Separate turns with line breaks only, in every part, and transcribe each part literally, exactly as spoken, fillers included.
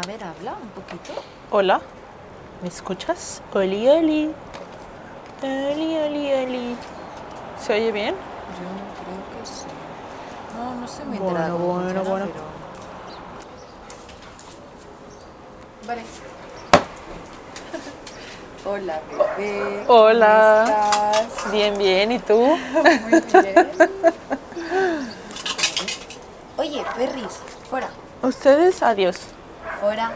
ver, habla un poquito.
Hola, ¿me escuchas? Oli, oli. Oli, oli, oli. ¿Se oye bien?
Yo creo que sí. No, no sé muy enterada
Bueno,
cómo
bueno,
funciona,
bueno.
pero... Vale. Hola, bebé.
Hola.
¿Cómo estás?
Bien, bien, ¿y tú?
Muy bien. Oye, Ferris, fuera.
¿Ustedes? Adiós.
Fuera.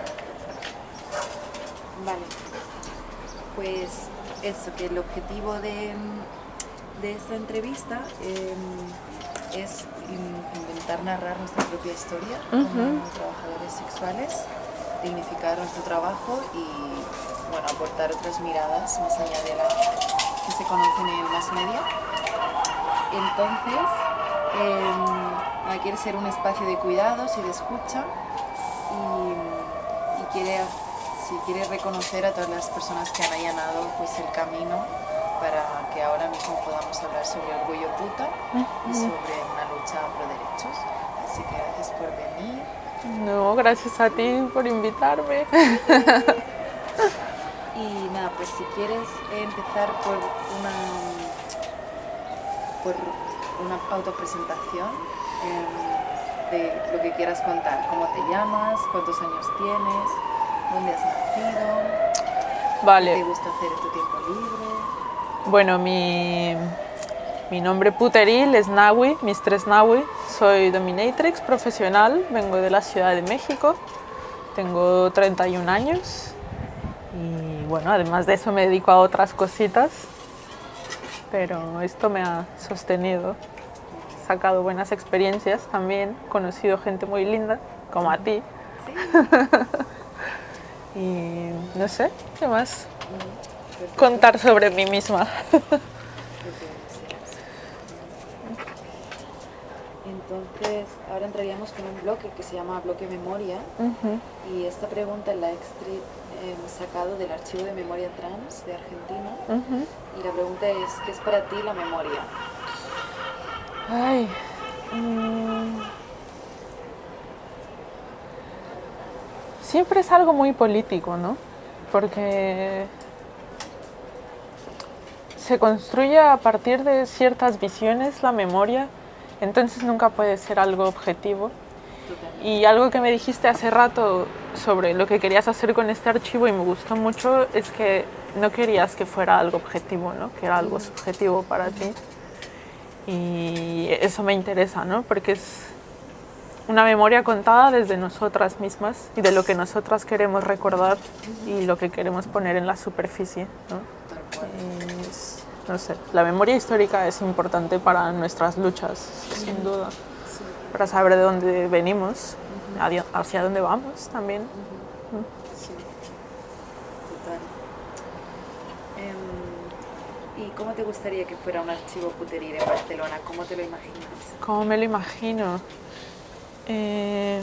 Vale. Pues eso, que el objetivo de, de esta entrevista eh, es in- intentar narrar nuestra propia historia como trabajadores sexuales, dignificar nuestro trabajo y bueno, aportar otras miradas más allá de las que se conocen en el mass media. Entonces, eh, quiere ser un espacio de cuidados y de escucha y, y quiere, si quiere reconocer a todas las personas que han allanado pues, el camino para que ahora mismo podamos hablar sobre orgullo puta y sobre una lucha por derechos. Así que gracias por venir.
No, gracias a ti por invitarme.
Y nada, pues si quieres empezar por una, por una autopresentación eh, de lo que quieras contar. ¿Cómo te llamas? ¿Cuántos años tienes? ¿Dónde has nacido? ¿Qué
Vale,
te gusta hacer en tu tiempo libre?
bueno, mi, mi nombre puteril es Nahui, Mistress Nahui. Soy dominatrix profesional, vengo de la Ciudad de México. Tengo treinta y un años y bueno, además de eso me dedico a otras cositas, pero esto me ha sostenido. He sacado buenas experiencias también, conocido gente muy linda, como a ti.
Sí.
Y no sé, ¿qué más
Perfecto.
contar sobre mí misma?
Lo que deseas. Entonces, ahora entraríamos con un bloque que se llama Bloque Memoria.
Uh-huh.
Y esta pregunta la he extre- eh, sacado del Archivo de Memoria Trans de Argentina.
Uh-huh.
Y la pregunta es, ¿qué es para ti la memoria?
Ay, mmm, siempre es algo muy político, ¿no? Porque se construye a partir de ciertas visiones la memoria, entonces nunca puede ser algo objetivo.
Totalmente.
Y algo que me dijiste hace rato sobre lo que querías hacer con este archivo y me gustó mucho es que no querías que fuera algo objetivo, ¿no? Que era algo subjetivo para ti. Y eso me interesa, ¿no? Porque es una memoria contada desde nosotras mismas y de lo que nosotras queremos recordar y lo que queremos poner en la superficie, ¿no?
Tal cual.
Es, no sé, la memoria histórica es importante para nuestras luchas, sin duda,
Sí.
para saber de dónde venimos, hacia, hacia dónde vamos también.
Sí, total. Em, ¿Y cómo te gustaría que fuera un archivo puteril en Barcelona? ¿Cómo te lo imaginas?
¿Cómo me lo imagino? Eh,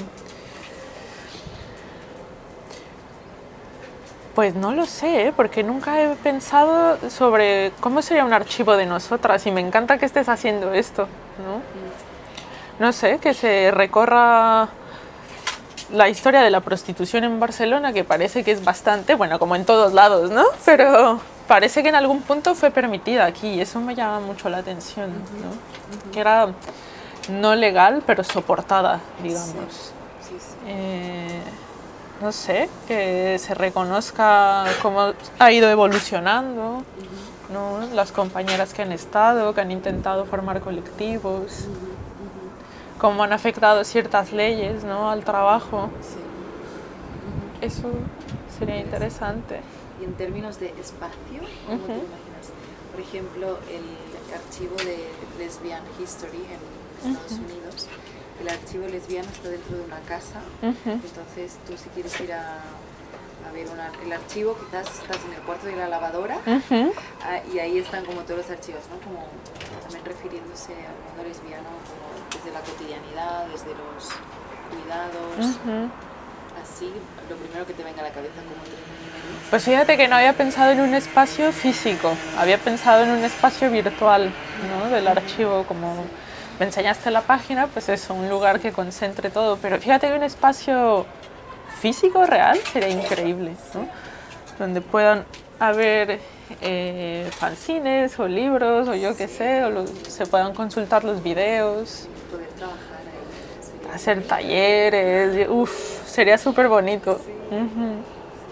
Pues no lo sé, ¿eh? Porque nunca he pensado sobre cómo sería un archivo de nosotras y me encanta que estés haciendo esto, ¿no? No sé, que se recorra la historia de la prostitución en Barcelona, que parece que es bastante, bueno, como en todos lados, ¿no? Pero parece que en algún punto fue permitida aquí y eso me llama mucho la atención, ¿no? Que era no legal, pero soportada, digamos.
Sí, sí.
Eh, no sé, que se reconozca cómo ha ido evolucionando, ¿no? Las compañeras que han estado, que han intentado formar colectivos, cómo han afectado ciertas leyes, ¿no? Al trabajo.
Sí.
Eso sería interesante.
Y en términos de espacio, ¿cómo te lo imaginas? Por ejemplo, el archivo de Lesbian History en Estados Unidos, el archivo lesbiano está dentro de una casa, entonces tú si quieres ir a, a ver una, el archivo, quizás estás en el cuarto de la lavadora, ah, y ahí están como todos los archivos, ¿no? Como también refiriéndose al mundo lesbiano como desde la cotidianidad, desde los cuidados, así, lo primero que te venga a la cabeza como te...
Pues fíjate que no había pensado en un espacio físico, había pensado en un espacio virtual, ¿no? Del archivo, como me enseñaste la página, pues eso, un lugar que concentre todo. Pero fíjate que un espacio físico real sería increíble, ¿no? Donde puedan haber eh, fanzines o libros o yo qué sé, o lo, se puedan consultar los videos,
poder trabajar ahí. Sería
hacer talleres, uff, sería súper bonito.
Sí.
Uh-huh.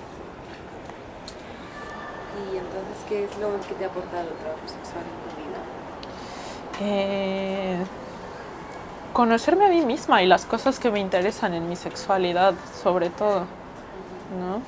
¿Y entonces qué es lo que te ha aportado el trabajo sexual en tu vida?
Eh, conocerme a mí misma y las cosas que me interesan en mi sexualidad, sobre todo, ¿no?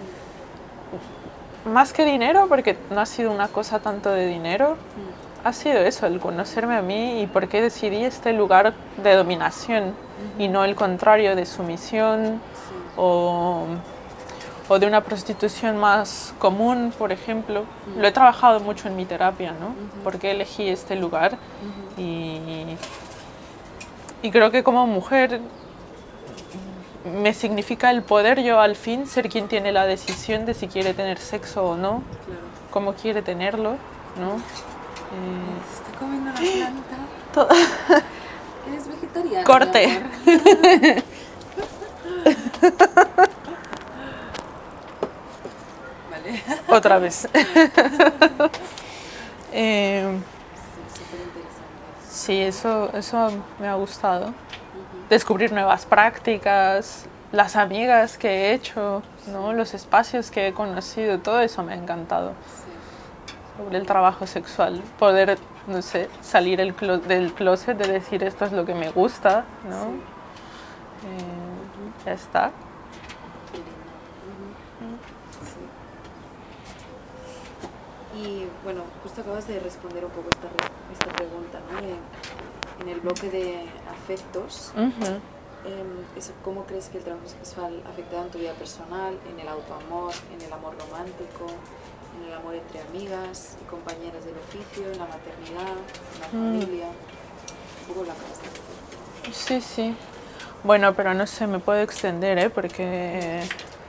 Más que dinero, porque no ha sido una cosa tanto de dinero, mm. ha sido eso, el conocerme a mí y por qué decidí este lugar de dominación uh-huh. y no el contrario de sumisión sí. o, o de una prostitución más común, por ejemplo. Uh-huh. Lo he trabajado mucho en mi terapia, ¿no? Uh-huh. ¿Por qué elegí este lugar? Uh-huh. y, y creo que como mujer me significa el poder yo al fin ser quien tiene la decisión de si quiere tener sexo o no, claro. cómo quiere tenerlo, ¿no?
Eh, Se está comiendo una planta.
Todo.
¿Eres vegetariana?
Corte.
Vale.
Otra vez. eh,
sí, súper interesante.
Sí, eso, eso me ha gustado. Descubrir nuevas prácticas, las amigas que he hecho, ¿no? Los espacios que he conocido, todo eso me ha encantado. Sí. Sobre el trabajo sexual, poder, no sé, salir el clo- del closet, de decir esto es lo que me gusta, ¿no? Sí. Eh, ya está.
Sí. Y bueno, justo acabas de responder un poco esta, esta pregunta, ¿no? En, en el bloque de afectos, uh-huh. eh, eso, ¿cómo crees que el trabajo sexual ha afectado en tu vida personal, en el autoamor, en el amor romántico, en el amor entre amigas y compañeras del oficio, en la maternidad, en la mm. familia? Un poco la casa.
Sí, sí. Bueno, pero no sé, me puedo extender, ¿eh? Porque...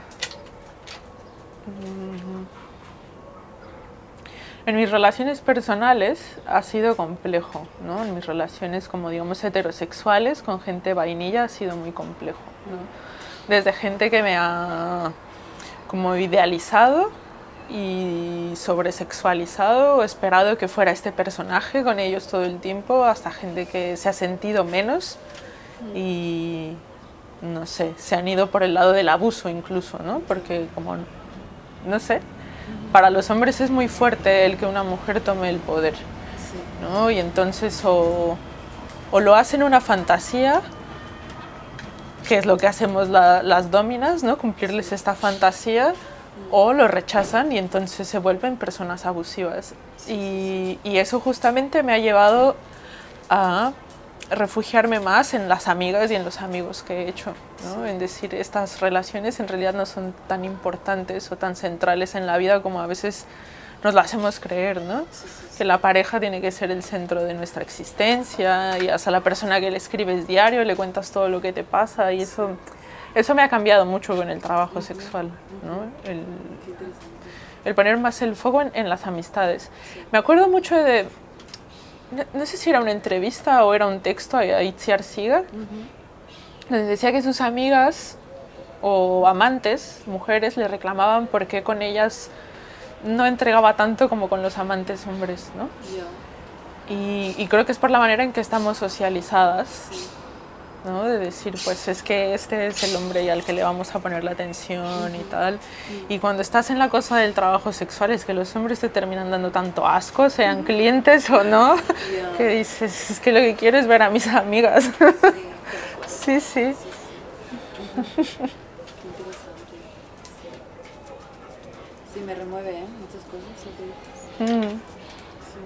En mis relaciones personales ha sido complejo, ¿no? En mis relaciones como digamos heterosexuales con gente vainilla ha sido muy complejo, ¿no? Desde gente que me ha como idealizado y sobresexualizado o esperado que fuera este personaje con ellos todo el tiempo, hasta gente que se ha sentido menos y no sé, se han ido por el lado del abuso incluso, ¿no? Porque como, no sé, para los hombres es muy fuerte el que una mujer tome el poder, ¿no? Y entonces o, o lo hacen una fantasía, que es lo que hacemos la, las dominas, ¿no? Cumplirles esta fantasía, o lo rechazan y entonces se vuelven personas abusivas. Y, y eso justamente me ha llevado a refugiarme más en las amigas y en los amigos que he hecho, ¿no? En decir, estas relaciones en realidad no son tan importantes o tan centrales en la vida como a veces nos lo hacemos creer, ¿no? Sí, sí, sí. Que la pareja tiene que ser el centro de nuestra existencia y hasta la persona que le escribes diario le cuentas todo lo que te pasa y eso, eso me ha cambiado mucho con el trabajo uh-huh. sexual, ¿no? El, el poner más el foco en, en las amistades. Sí. Me acuerdo mucho de... No, no sé si era una entrevista o era un texto a Itziar Siga, uh-huh. donde decía que sus amigas o amantes, mujeres, le reclamaban por qué con ellas no entregaba tanto como con los amantes hombres, ¿no? Yeah. Y, y creo que es por la manera en que estamos socializadas, sí. ¿no? De decir, pues es que este es el hombre y al que le vamos a poner la atención uh-huh. y tal. Uh-huh. Y cuando estás en la cosa del trabajo sexual es que los hombres te terminan dando tanto asco, sean uh-huh. clientes o no, yeah. que dices, es que lo que quiero es ver a mis amigas. Sí, sí. sí.
Uh-huh. Sí, me remueve, ¿eh? Muchas cosas. Mm. Sí.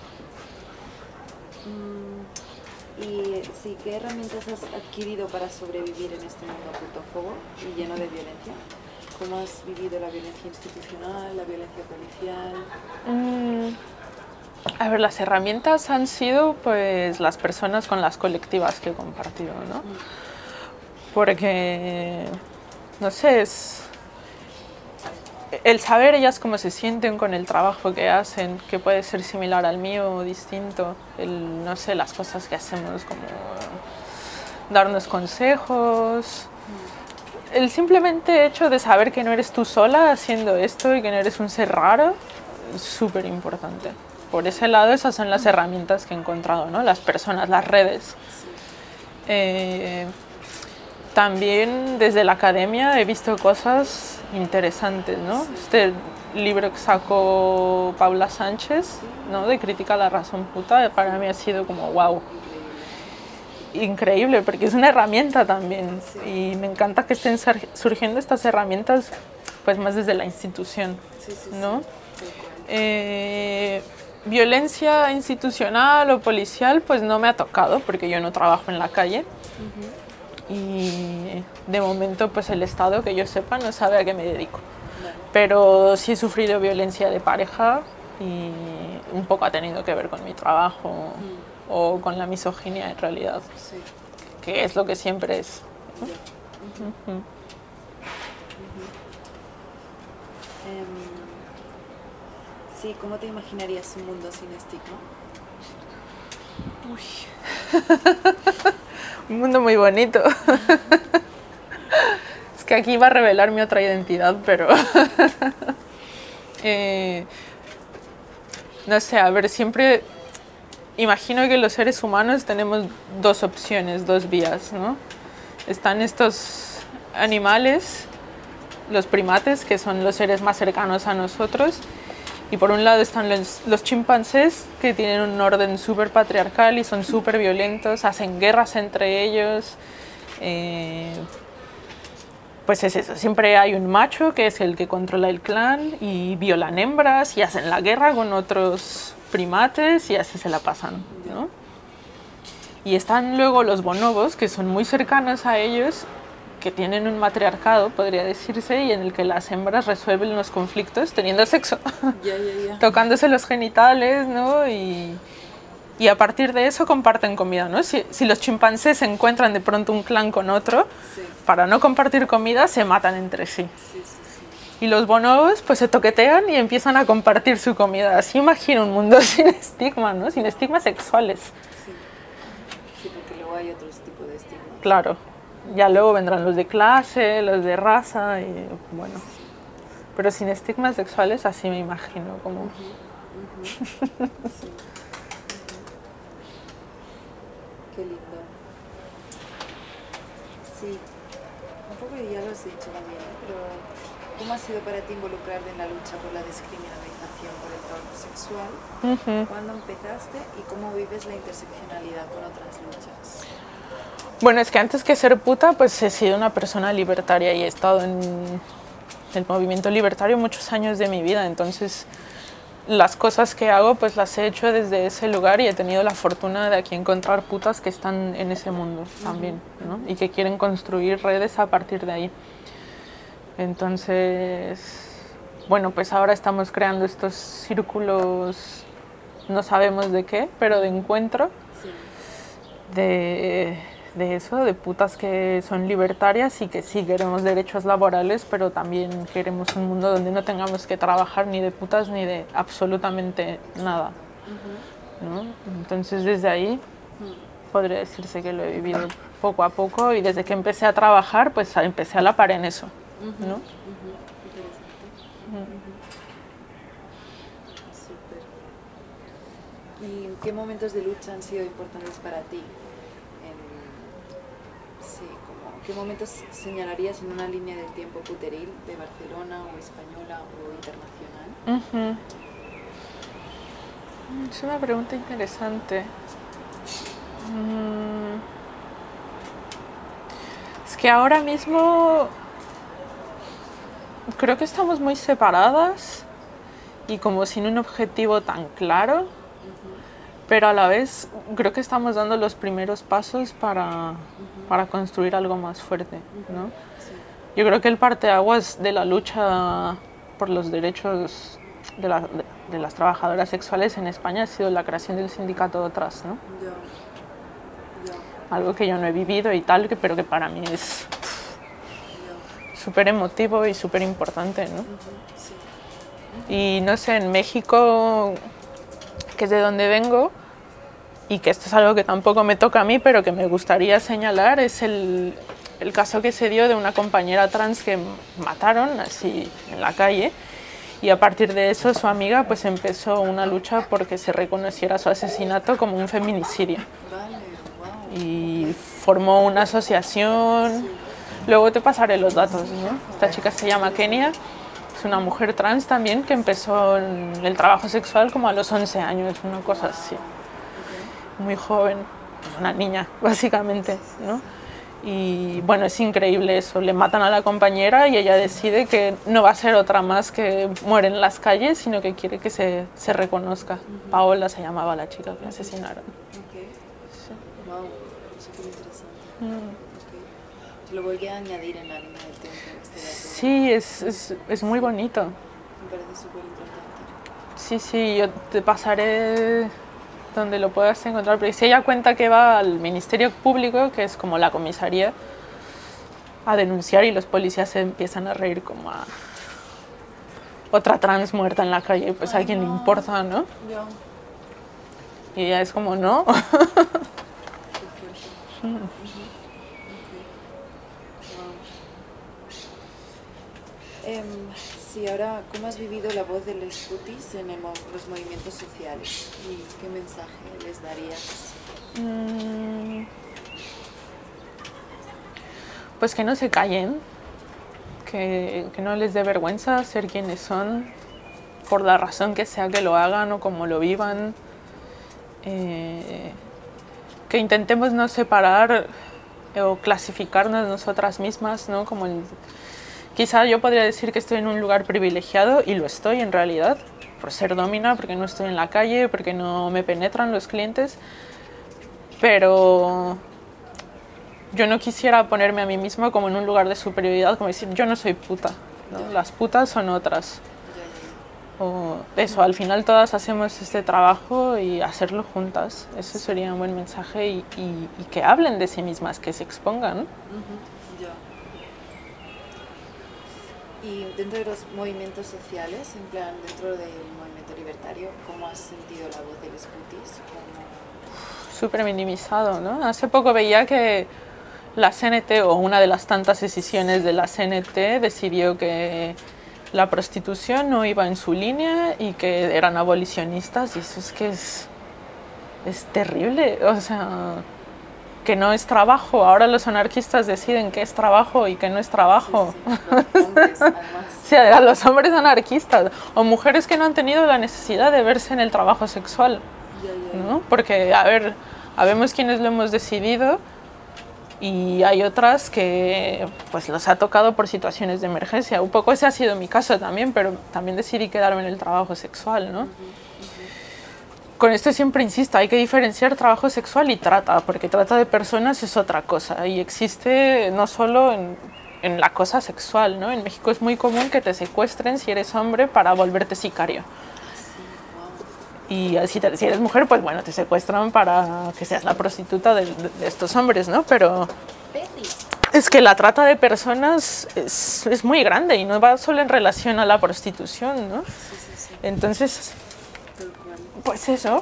Mm. Y sí, ¿qué herramientas has adquirido para sobrevivir en este mundo putófobo y lleno de violencia? ¿Cómo has vivido la violencia institucional, la violencia policial?
Mm, a ver, las herramientas han sido pues las personas con las colectivas que he compartido, ¿no? Mm. Porque, no sé, es... el saber ellas cómo se sienten con el trabajo que hacen, que puede ser similar al mío o distinto, el, no sé, las cosas que hacemos como darnos consejos, el simplemente hecho de saber que no eres tú sola haciendo esto y que no eres un ser raro es súper importante. Por ese lado, esas son las herramientas que he encontrado, ¿no? Las personas, las redes. Eh, también desde la academia he visto cosas interesantes, ¿no? Este libro que sacó Paula Sánchez, ¿no? De Crítica a la razón puta, para mí ha sido como wow. Increíble, porque es una herramienta también. Y me encanta que estén surgiendo estas herramientas pues más desde la institución, ¿no? Eh, violencia institucional o policial pues no me ha tocado porque yo no trabajo en la calle. Uh-huh. Y de momento pues el Estado, que yo sepa, no sabe a qué me dedico. Vale. Pero sí he sufrido violencia de pareja y un poco ha tenido que ver con mi trabajo uh-huh. o con la misoginia en realidad, sí. que es lo que siempre es, ¿no? Uh-huh. Uh-huh.
Uh-huh. Um, sí, ¿cómo te imaginarías un mundo sin estigma?
Uy. Un mundo muy bonito. Es que aquí va a revelar mi otra identidad, pero eh, no sé, a ver, siempre imagino que los seres humanos tenemos dos opciones, dos vías, ¿no? Están estos animales, los primates, que son los seres más cercanos a nosotros, y por un lado están los, los chimpancés, que tienen un orden súper patriarcal y son súper violentos, hacen guerras entre ellos. Eh, pues es eso, siempre hay un macho que es el que controla el clan y violan hembras y hacen la guerra con otros primates y así se la pasan, ¿no? Y están luego los bonobos, que son muy cercanos a ellos, que tienen un matriarcado, podría decirse, y en el que las hembras resuelven los conflictos teniendo sexo,
yeah, yeah, yeah.
tocándose los genitales, ¿no? Y, y a partir de eso comparten comida, ¿no? Si, si los chimpancés encuentran de pronto un clan con otro, sí. para no compartir comida se matan entre sí.
Sí, sí, sí.
Y los bonobos pues se toquetean y empiezan a compartir su comida. Así imagino un mundo sin estigma, ¿no? Sin estigmas sexuales.
Sí, sí, porque luego hay otros tipos de estigmas.
Claro. Ya luego vendrán los de clase, los de raza, y bueno. Pero sin estigmas sexuales, así me imagino, como... Uh-huh, uh-huh.
Sí. Uh-huh. Qué lindo. Sí, un poco ya lo has dicho también, pero ¿cómo ha sido para ti involucrarte en la lucha por la descriminalización por el trabajo sexual? Uh-huh. ¿Cuándo empezaste y cómo vives la interseccionalidad con otras luchas?
Bueno, es que antes que ser puta, pues he sido una persona libertaria y he estado en el movimiento libertario muchos años de mi vida. Entonces, las cosas que hago, pues las he hecho desde ese lugar y he tenido la fortuna de aquí encontrar putas que están en ese mundo también, ¿no? Y que quieren construir redes a partir de ahí. Entonces, bueno, pues ahora estamos creando estos círculos, no sabemos de qué, pero de encuentro, sí. de... de eso, de putas que son libertarias y que sí queremos derechos laborales, pero también queremos un mundo donde no tengamos que trabajar ni de putas ni de absolutamente nada, uh-huh. ¿no? Entonces desde ahí uh-huh. podría decirse que lo he vivido poco a poco y desde que empecé a trabajar pues empecé a la par en eso, uh-huh. ¿no?
Uh-huh. Interesante. Uh-huh. Súper. ¿Y qué momentos de lucha han sido importantes para ti? Sí, como, ¿qué momentos señalarías en una línea del tiempo puteril de Barcelona o española o internacional?
Uh-huh. Es una pregunta interesante. Mm. Es que ahora mismo creo que estamos muy separadas y como sin un objetivo tan claro, uh-huh. pero a la vez creo que estamos dando los primeros pasos para... Uh-huh. para construir algo más fuerte, ¿no? Sí. Yo creo que el parteaguas de la lucha por los derechos de, la, de, de las trabajadoras sexuales en España ha sido la creación del sindicato Otras, ¿no?
Yeah. Yeah.
Algo que yo no he vivido y tal, pero que para mí es yeah. súper emotivo y súper importante, ¿no? Uh-huh. Sí. Uh-huh. Y no sé, en México, que es de donde vengo, y que esto es algo que tampoco me toca a mí, pero que me gustaría señalar, es el, el caso que se dio de una compañera trans que mataron así en la calle, y a partir de eso su amiga pues empezó una lucha porque se reconociera su asesinato como un feminicidio. Y formó una asociación, luego te pasaré los datos, ¿no? Esta chica se llama Kenia, es una mujer trans también que empezó en el trabajo sexual como a los once años, una cosa así, muy joven, pues una niña básicamente, ¿no? Y bueno, es increíble eso, le matan a la compañera y ella decide que no va a ser otra más que muere en las calles, sino que quiere que se, se reconozca. Uh-huh. Paola se llamaba la chica que asesinaron.
Okay. Sí. Wow, súper interesante. Mm. Okay. Lo voy a añadir en la línea del tiempo. Este
sí, es, es, es muy bonito.
Me parece súper importante.
Sí, sí, yo te pasaré donde lo puedas encontrar, porque si ella cuenta que va al Ministerio Público, que es como la comisaría, a denunciar, y los policías se empiezan a reír como a otra trans muerta en la calle, pues Ay, a quién no. le importa, ¿no?
Yo.
Y ella es como, ¿no?
mm. Okay. Wow. Um, sí, ahora, ¿cómo has vivido la voz de los putis en el, los movimientos sociales? ¿Y qué mensaje les darías?
Mm, pues que no se callen, que, que no les dé vergüenza ser quienes son, por la razón que sea que lo hagan o como lo vivan. Eh, que intentemos no separar o clasificarnos nosotras mismas, ¿no? Como el, quizá yo podría decir que estoy en un lugar privilegiado, y lo estoy en realidad, por ser domina, porque no estoy en la calle, porque no me penetran los clientes, pero yo no quisiera ponerme a mí misma como en un lugar de superioridad, como decir, yo no soy puta, ¿no? Las putas son otras. O eso, al final todas hacemos este trabajo y hacerlo juntas, eso sería un buen mensaje, y, y, y que hablen de sí mismas, que se expongan.
Uh-huh. Yeah. Y dentro de los movimientos sociales, en plan, dentro del movimiento libertario, ¿cómo has sentido la voz de los putis? ¿Cómo...
Súper minimizado, ¿no? Hace poco veía que la C N T, o una de las tantas decisiones de la C N T, decidió que la prostitución no iba en su línea y que eran abolicionistas, y eso es que es, es terrible, o sea, que no es trabajo. Ahora los anarquistas deciden qué es trabajo y qué no es trabajo.
Sí, sí, los hombres, además.
Sí, a los hombres anarquistas, o mujeres que no han tenido la necesidad de verse en el trabajo sexual,
ya, ya,
¿no? Porque, a ver, habemos quienes lo hemos decidido, y hay otras que pues los ha tocado por situaciones de emergencia. Un poco ese ha sido mi caso también, pero también decidí quedarme en el trabajo sexual, ¿no? Uh-huh, uh-huh. Con esto siempre insisto, hay que diferenciar trabajo sexual y trata, porque trata de personas es otra cosa, y existe no solo en, en la cosa sexual, ¿no? En México es muy común que te secuestren si eres hombre para volverte sicario. Y si, te, si eres mujer, pues bueno, te secuestran para que seas la prostituta de, de, de estos hombres, ¿no? Pero es que la trata de personas es, es muy grande, y no va solo en relación a la prostitución, ¿no?
Sí, sí, sí.
Entonces, pues eso.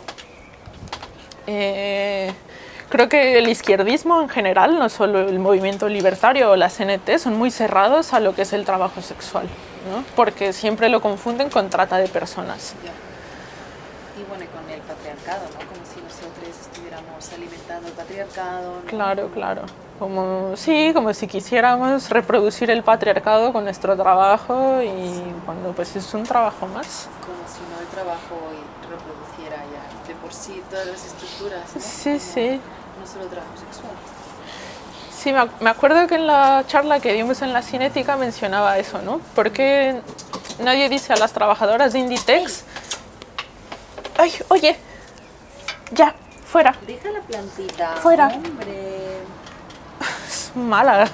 Eh, creo que el izquierdismo en general, no solo el movimiento libertario o la C N T, son muy cerrados a lo que es el trabajo sexual, ¿no? Porque siempre lo confunden con trata de personas.
Ya. Y bueno, y con el patriarcado, ¿no? Como si nosotros estuviéramos alimentando el patriarcado, ¿no?
Claro, claro. Como, sí, como si quisiéramos reproducir el patriarcado con nuestro trabajo, y sí. Cuando pues es un trabajo más.
Como si no el trabajo reproduciera ya de por sí todas las estructuras, ¿no?
Sí,
como
sí.
No solo trabajo sexual.
Sí, me acuerdo que en la charla que dimos en la Cinética mencionaba eso, ¿no? ¿Por qué nadie dice a las trabajadoras de Inditex... Ay, oye, ya, fuera.
Deja la plantita.
Fuera.
Hombre.
Es mala.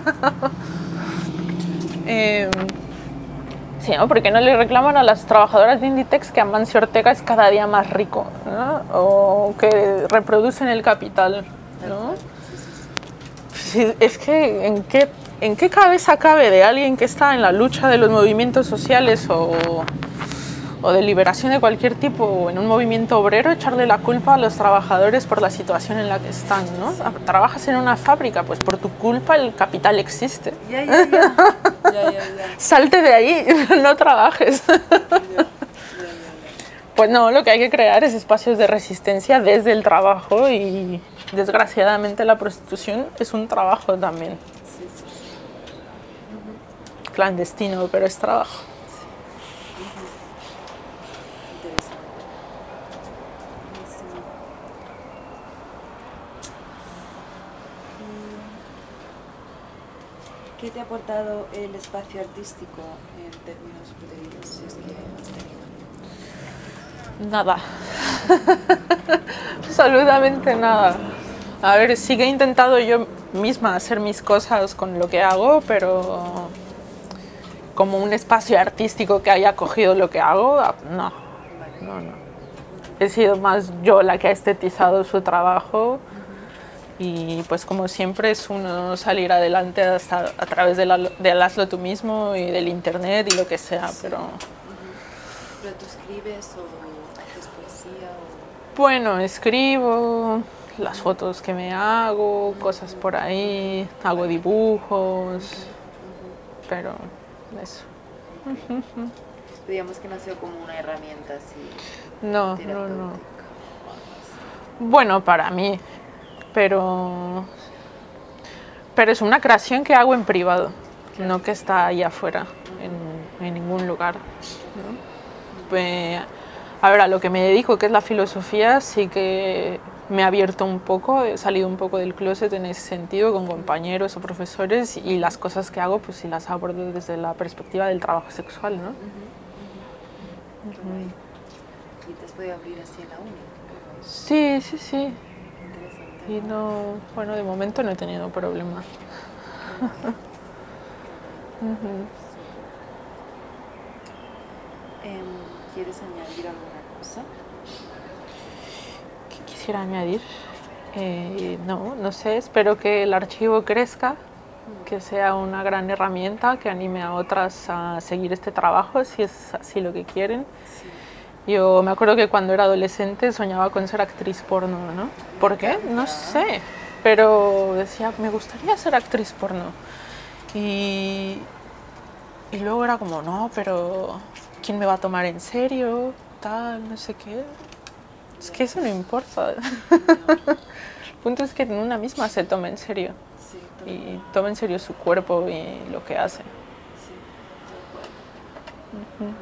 eh, sí, ¿no? ¿Por qué no le reclaman a las trabajadoras de Inditex que Amancio Ortega es cada día más rico, ¿no? O que reproducen el capital, ¿no? Sí, es que, ¿en qué, ¿en qué cabeza cabe de alguien que está en la lucha de los movimientos sociales o... o de liberación de cualquier tipo, o en un movimiento obrero, echarle la culpa a los trabajadores por la situación en la que están, ¿no? Trabajas en una fábrica, pues por tu culpa el capital existe.
Ya, ya, ya. Ya, ya, ya.
Salte de ahí, no trabajes.
Ya, ya, ya.
Pues no, lo que hay que crear es espacios de resistencia desde el trabajo y desgraciadamente la prostitución es un trabajo también.
Sí, sí, sí.
Clandestino, pero es trabajo.
Interesante. Buenísimo. ¿Y ¿Qué te ha aportado el espacio artístico en términos puterinos, si es que has tenido?
Nada. Absolutamente nada. A ver, sí que he intentado yo misma hacer mis cosas con lo que hago, pero como un espacio artístico que haya cogido lo que hago, no. No, no. He sido más yo la que ha estetizado su trabajo y pues como siempre es uno salir adelante hasta a través de la, del hazlo tú mismo y del internet y lo que sea, pero...
¿Pero tú escribes o haces poesía? O...
Bueno, escribo las fotos que me hago, cosas por ahí, hago dibujos, pero eso.
Digamos que no ha sido como una herramienta así.
No, no, no. Bueno, para mí, pero, pero es una creación que hago en privado, no que está ahí afuera, en, en ningún lugar, ¿no? Pues, a ver, a lo que me dedico, que es la filosofía, sí que me ha abierto un poco, he salido un poco del closet en ese sentido con compañeros o profesores y las cosas que hago, pues sí las abordo desde la perspectiva del trabajo sexual, ¿no?
Uh-huh, uh-huh. Uh-huh. ¿Y te has podido abrir así en la uni?
Sí, sí, sí.
Interesante.
Y no, bueno, de momento no he tenido problema. Uh-huh.
¿Quieres añadir alguna cosa?
¿Qué quisiera añadir? Eh, no, no sé, espero que el archivo crezca, que sea una gran herramienta que anime a otras a seguir este trabajo, si es así lo que quieren. Sí. Yo me acuerdo que cuando era adolescente soñaba con ser actriz porno, ¿no? ¿Por qué? No sé, pero decía, me gustaría ser actriz porno. Y, y luego era como, no, pero ¿quién me va a tomar en serio? Tal, no sé qué. Es que eso no importa. El punto es que una misma se tome en serio. Sí, y tome en serio su cuerpo y lo que hace.
Sí,
uh-huh.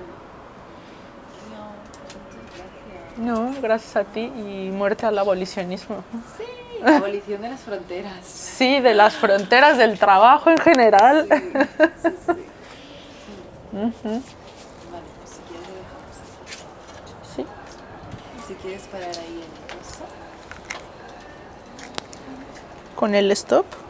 No, gracias. No, gracias a ti y muerte al abolicionismo.
Sí, la abolición de las fronteras.
Sí, de las fronteras del trabajo en general.
Sí, sí, sí.
Uh-huh.
Vale, pues si quieres lo dejamos aquí.
Sí.
Si quieres parar ahí en el paso.
¿Con el stop?